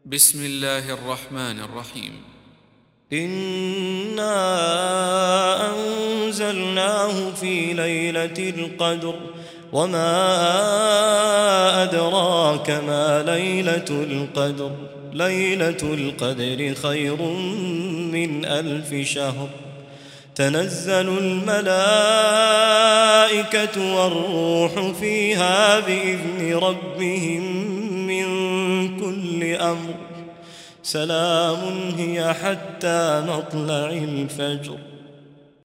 بسم الله الرحمن الرحيم. إنا أنزلناه في ليلة القدر وما أدراك ما ليلة القدر ليلة القدر خير من 1000 شهر. تنزل الملائكة والروح فيها بإذن ربهم من كل أمر. سلام هي حتى مطلع الفجر.